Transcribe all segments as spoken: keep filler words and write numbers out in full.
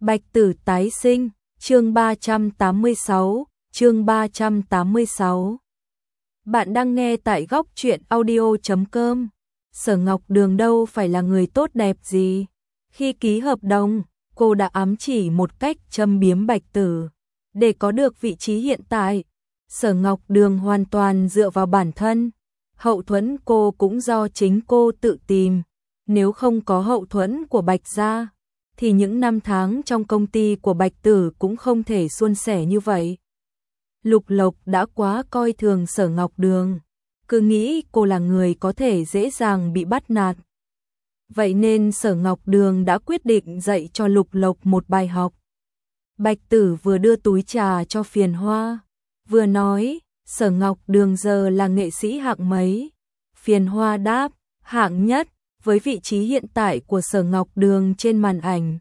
Bạch Tử tái sinh, chương ba trăm tám mươi sáu, chương ba trăm tám mươi sáu. Bạn đang nghe tại góc truyện audio chấm com. Sở Ngọc Đường đâu phải là người tốt đẹp gì. Khi ký hợp đồng, cô đã ám chỉ một cách châm biếm Bạch Tử. Để có được vị trí hiện tại, Sở Ngọc Đường hoàn toàn dựa vào bản thân. Hậu thuẫn cô cũng do chính cô tự tìm. Nếu không có hậu thuẫn của Bạch gia, thì những năm tháng trong công ty của Bạch Tử cũng không thể suôn sẻ như vậy. Lục Lộc đã quá coi thường Sở Ngọc Đường, cứ nghĩ cô là người có thể dễ dàng bị bắt nạt. Vậy nên Sở Ngọc Đường đã quyết định dạy cho Lục Lộc một bài học. Bạch Tử vừa đưa túi trà cho Phiền Hoa, vừa nói, Sở Ngọc Đường giờ là nghệ sĩ hạng mấy? Phiền Hoa đáp, hạng nhất. Với vị trí hiện tại của Sở Ngọc Đường trên màn ảnh,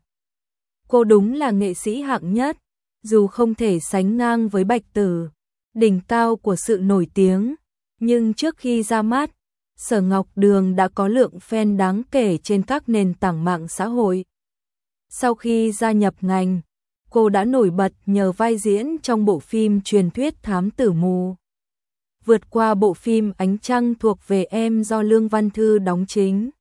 cô đúng là nghệ sĩ hạng nhất, dù không thể sánh ngang với Bạch Tử, đỉnh cao của sự nổi tiếng, nhưng trước khi ra mắt, Sở Ngọc Đường đã có lượng fan đáng kể trên các nền tảng mạng xã hội. Sau khi gia nhập ngành, cô đã nổi bật nhờ vai diễn trong bộ phim truyền thuyết Thám Tử Mù. Vượt qua bộ phim Ánh Trăng thuộc về em do Lương Văn Thư đóng chính.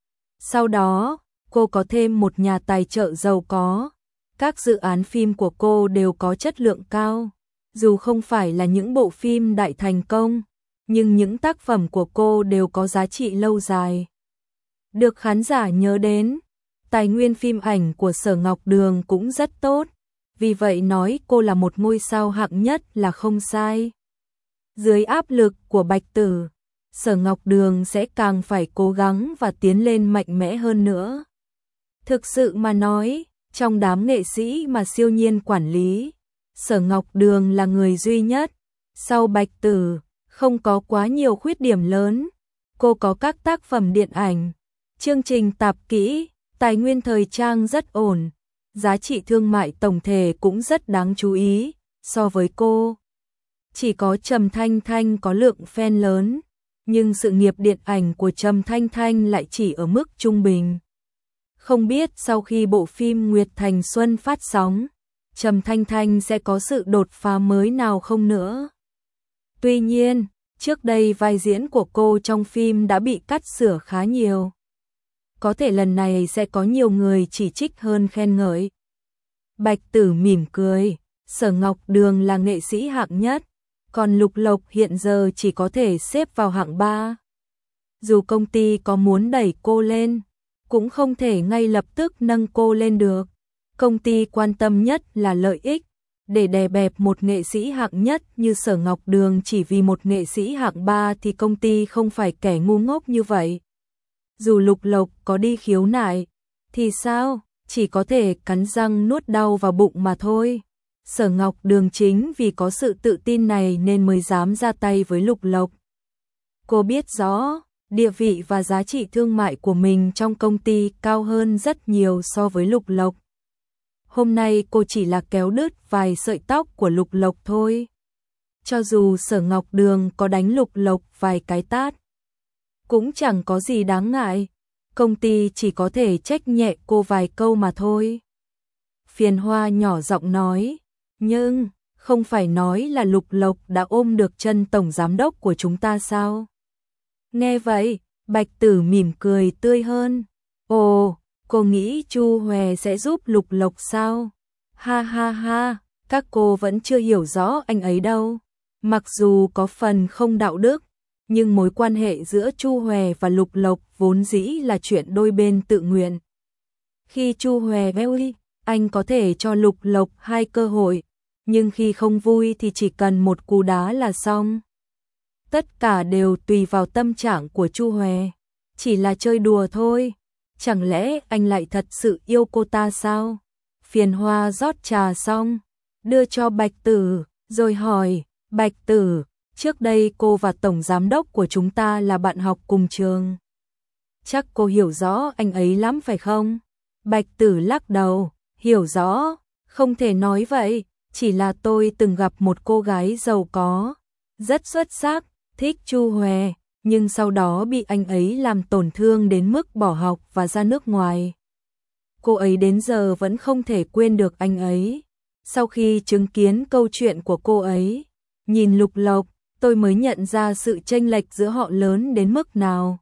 Sau đó, cô có thêm một nhà tài trợ giàu có. Các dự án phim của cô đều có chất lượng cao. Dù không phải là những bộ phim đại thành công, nhưng những tác phẩm của cô đều có giá trị lâu dài. Được khán giả nhớ đến, tài nguyên phim ảnh của Sở Ngọc Đường cũng rất tốt. Vì vậy nói cô là một ngôi sao hạng nhất là không sai. Dưới áp lực của Bạch Tử, Sở Ngọc Đường sẽ càng phải cố gắng và tiến lên mạnh mẽ hơn nữa. Thực sự mà nói, trong đám nghệ sĩ mà siêu nhiên quản lý, Sở Ngọc Đường là người duy nhất. Sau Bạch Tử, không có quá nhiều khuyết điểm lớn. Cô có các tác phẩm điện ảnh, chương trình tạp kỹ, tài nguyên thời trang rất ổn. Giá trị thương mại tổng thể cũng rất đáng chú ý. So với cô, chỉ có Trầm Thanh Thanh có lượng fan lớn. Nhưng sự nghiệp điện ảnh của Trầm Thanh Thanh lại chỉ ở mức trung bình. Không biết sau khi bộ phim Nguyệt Thành Xuân phát sóng, Trầm Thanh Thanh sẽ có sự đột phá mới nào không nữa. Tuy nhiên, trước đây vai diễn của cô trong phim đã bị cắt sửa khá nhiều. Có thể lần này sẽ có nhiều người chỉ trích hơn khen ngợi. Bạch Tử mỉm cười, Sở Ngọc Đường là nghệ sĩ hạng nhất. Còn Lục Lộc hiện giờ chỉ có thể xếp vào hạng ba. Dù công ty có muốn đẩy cô lên, cũng không thể ngay lập tức nâng cô lên được. Công ty quan tâm nhất là lợi ích. Để đè bẹp một nghệ sĩ hạng nhất như Sở Ngọc Đường chỉ vì một nghệ sĩ hạng ba thì công ty không phải kẻ ngu ngốc như vậy. Dù Lục Lộc có đi khiếu nại, thì sao? Chỉ có thể cắn răng nuốt đau vào bụng mà thôi. Sở Ngọc Đường chính vì có sự tự tin này nên mới dám ra tay với Lục Lộc. Cô biết rõ, địa vị và giá trị thương mại của mình trong công ty cao hơn rất nhiều so với Lục Lộc. Hôm nay cô chỉ là kéo đứt vài sợi tóc của Lục Lộc thôi. Cho dù Sở Ngọc Đường có đánh Lục Lộc vài cái tát, cũng chẳng có gì đáng ngại. Công ty chỉ có thể trách nhẹ cô vài câu mà thôi. Phiền Hoa nhỏ giọng nói. Nhưng, không phải nói là Lục Lộc đã ôm được chân tổng giám đốc của chúng ta sao? Nghe vậy, Bạch Tử mỉm cười tươi hơn. Ồ, cô nghĩ Chu Hòe sẽ giúp Lục Lộc sao? Ha ha ha, các cô vẫn chưa hiểu rõ anh ấy đâu. Mặc dù có phần không đạo đức, nhưng mối quan hệ giữa Chu Hòe và Lục Lộc vốn dĩ là chuyện đôi bên tự nguyện. Khi Chu Hòe vui, anh có thể cho Lục Lộc hai cơ hội. Nhưng khi không vui thì chỉ cần một cú đá là xong. Tất cả đều tùy vào tâm trạng của Chu Hòe. Chỉ là chơi đùa thôi. Chẳng lẽ anh lại thật sự yêu cô ta sao? Phiền Hoa rót trà xong, đưa cho Bạch Tử, rồi hỏi, Bạch Tử, trước đây cô và tổng giám đốc của chúng ta là bạn học cùng trường. Chắc cô hiểu rõ anh ấy lắm phải không? Bạch Tử lắc đầu, hiểu rõ, không thể nói vậy. Chỉ là tôi từng gặp một cô gái giàu có, rất xuất sắc, thích Chu Hòe, nhưng sau đó bị anh ấy làm tổn thương đến mức bỏ học và ra nước ngoài. cô ấy đến giờ vẫn không thể quên được anh ấy. Sau khi chứng kiến câu chuyện của cô ấy, nhìn Lục Lộc, tôi mới nhận ra sự chênh lệch giữa họ lớn đến mức nào.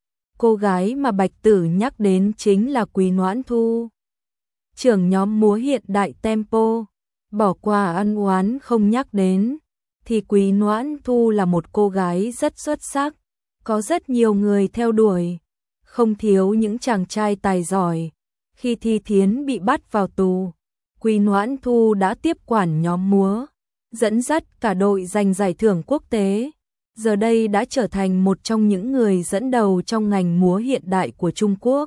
Cô gái mà Bạch Tử nhắc đến chính là Quý Noãn Thu, trưởng nhóm múa hiện đại Tempo. Bỏ qua ân oán không nhắc đến, thì Quý Noãn Thu là một cô gái rất xuất sắc, có rất nhiều người theo đuổi, không thiếu những chàng trai tài giỏi. Khi Thi Thiến bị bắt vào tù, Quý Noãn Thu đã tiếp quản nhóm múa, dẫn dắt cả đội giành giải thưởng quốc tế. Giờ đây đã trở thành một trong những người dẫn đầu trong ngành múa hiện đại của Trung Quốc.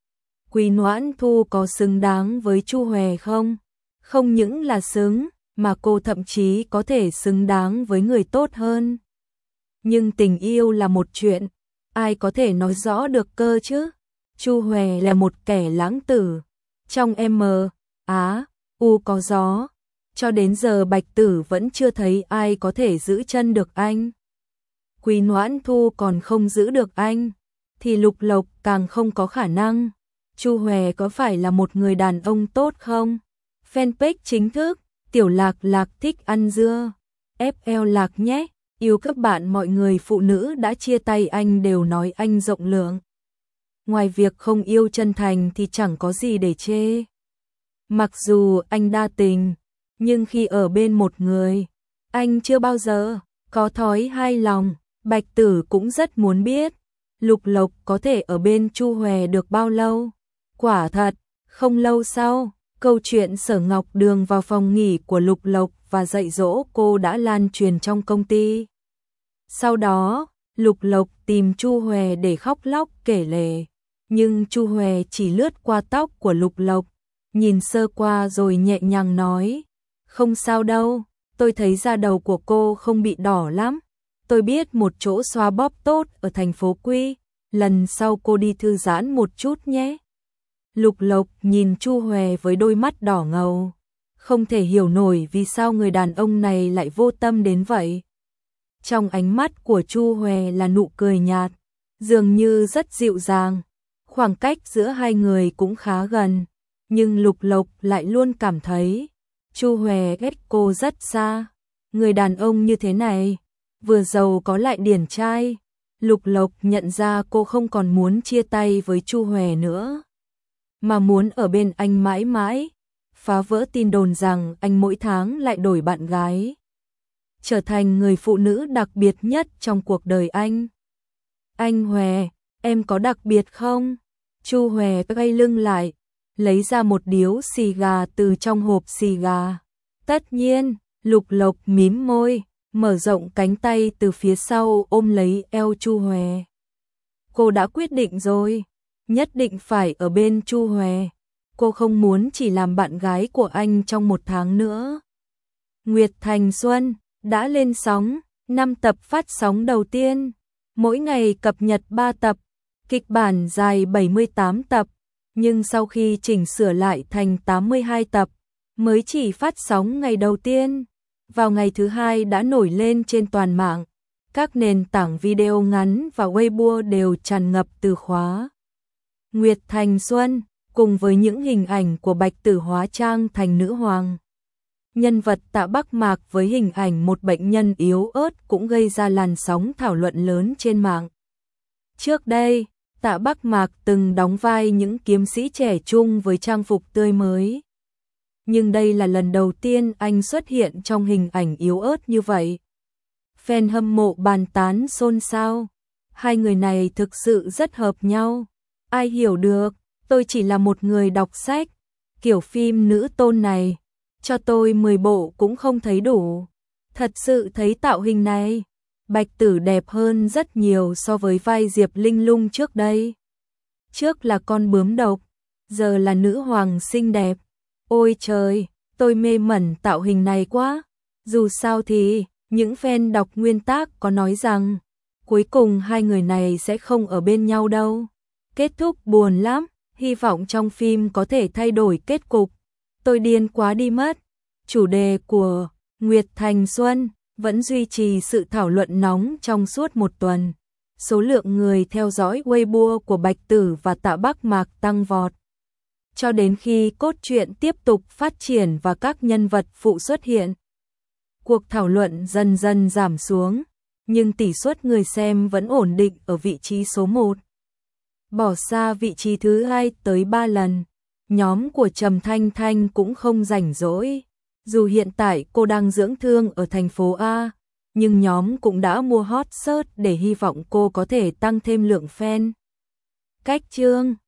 Quý Noãn Thu có xứng đáng với Chu Hòe không? Không những là xứng, mà cô thậm chí có thể xứng đáng với người tốt hơn. Nhưng tình yêu là một chuyện, ai có thể nói rõ được cơ chứ? Chu Hòe là một kẻ lãng tử. Trong M, Á, U có gió, cho đến giờ Bạch Tử vẫn chưa thấy ai có thể giữ chân được anh. Quý Noãn Thu còn không giữ được anh, thì Lục Lộc càng không có khả năng. Chu Hòe có phải là một người đàn ông tốt không? Fanpage chính thức, Tiểu Lạc Lạc thích ăn dưa, ép lờ Lạc nhé. Yêu các bạn, mọi người phụ nữ đã chia tay anh đều nói anh rộng lượng. Ngoài việc không yêu chân thành thì chẳng có gì để chê. Mặc dù anh đa tình, nhưng khi ở bên một người, anh chưa bao giờ có thói hai lòng. Bạch Tử cũng rất muốn biết, Lục Lộc có thể ở bên Chu Hòe được bao lâu. Quả thật, không lâu sau, câu chuyện Sở Ngọc Đường vào phòng nghỉ của Lục Lộc và dạy dỗ cô đã lan truyền trong công ty. Sau đó, Lục Lộc tìm Chu Hòe để khóc lóc kể lể, nhưng Chu Hòe chỉ lướt qua tóc của Lục Lộc, nhìn sơ qua rồi nhẹ nhàng nói, không sao đâu, tôi thấy da đầu của cô không bị đỏ lắm, tôi biết một chỗ xoa bóp tốt ở thành phố Quy, lần sau cô đi thư giãn một chút nhé. Lục Lộc nhìn Chu Hòe với đôi mắt đỏ ngầu, không thể hiểu nổi vì sao người đàn ông này lại vô tâm đến vậy. Trong ánh mắt của Chu Hòe là nụ cười nhạt, dường như rất dịu dàng, khoảng cách giữa hai người cũng khá gần, nhưng Lục Lộc lại luôn cảm thấy Chu Hòe ghét cô rất xa. Người đàn ông như thế này, vừa giàu có lại điển trai. Lục Lộc nhận ra cô không còn muốn chia tay với Chu Hòe nữa, mà muốn ở bên anh mãi mãi, phá vỡ tin đồn rằng anh mỗi tháng lại đổi bạn gái, trở thành người phụ nữ đặc biệt nhất trong cuộc đời anh. Anh Hòe, em có đặc biệt không? Chu Hòe quay lưng lại, lấy ra một điếu xì gà từ trong hộp xì gà. Tất nhiên, Lục Lộc mím môi, mở rộng cánh tay từ phía sau ôm lấy eo Chu Hòe. Cô đã quyết định rồi, nhất định phải ở bên Chu Hòe. Cô không muốn chỉ làm bạn gái của anh trong một tháng nữa. Nguyệt Thành Xuân đã lên sóng, năm tập phát sóng đầu tiên, mỗi ngày cập nhật ba tập, kịch bản dài bảy mươi tám tập, nhưng sau khi chỉnh sửa lại thành tám mươi hai tập, mới chỉ phát sóng ngày đầu tiên. Vào ngày thứ hai đã nổi lên trên toàn mạng, các nền tảng video ngắn và Weibo đều tràn ngập từ khóa Nguyệt Thành Xuân, cùng với những hình ảnh của Bạch Tử hóa trang thành nữ hoàng. Nhân vật Tạ Bắc Mạc với hình ảnh một bệnh nhân yếu ớt cũng gây ra làn sóng thảo luận lớn trên mạng. Trước đây, Tạ Bắc Mạc từng đóng vai những kiếm sĩ trẻ trung với trang phục tươi mới. Nhưng đây là lần đầu tiên anh xuất hiện trong hình ảnh yếu ớt như vậy. Fan hâm mộ bàn tán xôn xao. Hai người này thực sự rất hợp nhau. Ai hiểu được, tôi chỉ là một người đọc sách. Kiểu phim nữ tôn này, cho tôi mười bộ cũng không thấy đủ. Thật sự thấy tạo hình này, Bạch Tử đẹp hơn rất nhiều so với vai Diệp Linh Lung trước đây. Trước là con bướm độc, giờ là nữ hoàng xinh đẹp. Ôi trời, tôi mê mẩn tạo hình này quá. Dù sao thì, những fan đọc nguyên tác có nói rằng, cuối cùng hai người này sẽ không ở bên nhau đâu. Kết thúc buồn lắm, hy vọng trong phim có thể thay đổi kết cục. Tôi điên quá đi mất. Chủ đề của Nguyệt Thành Xuân vẫn duy trì sự thảo luận nóng trong suốt một tuần. Số lượng người theo dõi Weibo của Bạch Tử và Tạ Bắc Mạc tăng vọt. cho đến khi cốt truyện tiếp tục phát triển và các nhân vật phụ xuất hiện. Cuộc thảo luận dần dần giảm xuống, nhưng tỷ suất người xem vẫn ổn định ở vị trí số một. Bỏ xa vị trí thứ hai tới ba lần, nhóm của Trầm Thanh Thanh cũng không rảnh rỗi. Dù hiện tại cô đang dưỡng thương ở thành phố A, nhưng nhóm cũng đã mua hot search để hy vọng cô có thể tăng thêm lượng fan. Cách chương